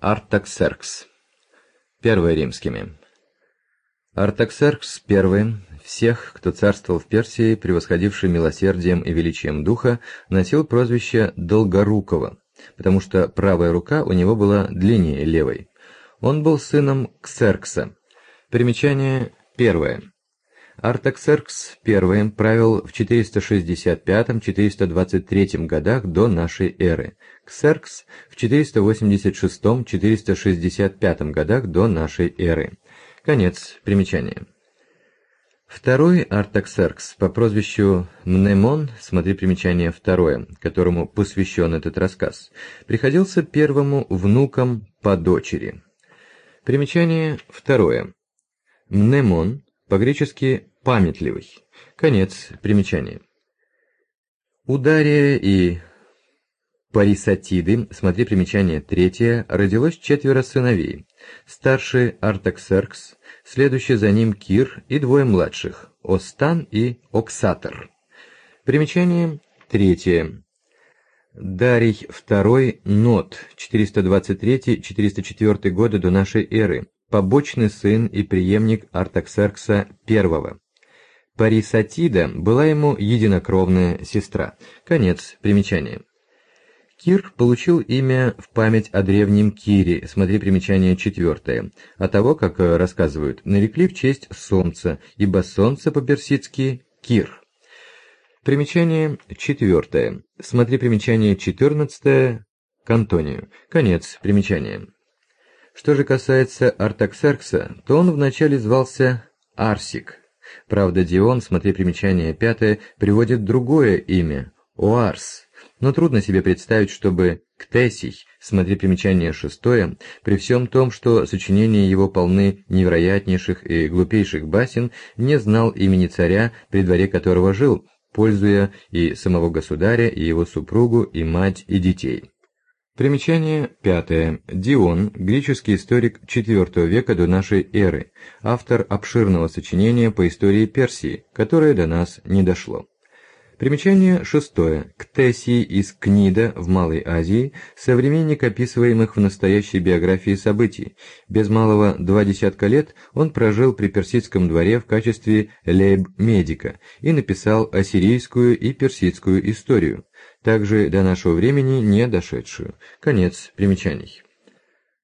Артаксеркс. Первое римскими. Артаксеркс I, всех, кто царствовал в Персии, превосходивший милосердием и величием духа, носил прозвище Долгорукого, потому что правая рука у него была длиннее левой. Он был сыном Ксеркса. Примечание первое. Артаксеркс I правил в 465-423 годах до нашей эры, Ксеркс в 486-465 годах до нашей эры. Конец примечания. Второй Артаксеркс по прозвищу Мнемон, смотри примечание второе, которому посвящен этот рассказ, приходился первому внуком по дочери. Примечание второе. Мнемон, по-гречески «памятливый». Конец примечания. У Дария и Парисатиды, смотри примечание третье, родилось 4 сыновей. Старший Артаксеркс, следующий за ним Кир и 2 младших, Остан и Оксатор. Примечание третье. Дарий II Нот, 423-404 годы до нашей эры, побочный сын и преемник Артаксеркса I. Парисатида была ему единокровная сестра. Конец примечания. Кир получил имя в память о древнем Кире, смотри примечание 4, а того, как рассказывают, нарекли в честь солнца, ибо солнце по-персидски Кир. Примечание 4, смотри примечание 14 к Антонию. Конец примечания. Что же касается Артаксеркса, то он вначале звался Арсик. Правда, Дион, смотри примечание 5, приводит другое имя – Оарс. Но трудно себе представить, чтобы Ктесий, смотри примечание 6, при всем том, что сочинения его полны невероятнейших и глупейших басен, не знал имени царя, при дворе которого жил, пользуя и самого государя, и его супругу, и мать, и детей. Примечание 5. Дион, греческий историк IV века до нашей эры, автор обширного сочинения по истории Персии, которое до нас не дошло. Примечание 6. Ктесий из Книда в Малой Азии, современник описываемых в настоящей биографии событий. Без малого 20 лет он прожил при персидском дворе в качестве лейб-медика и написал ассирийскую и персидскую историю, также до нашего времени не дошедшую. Конец примечаний.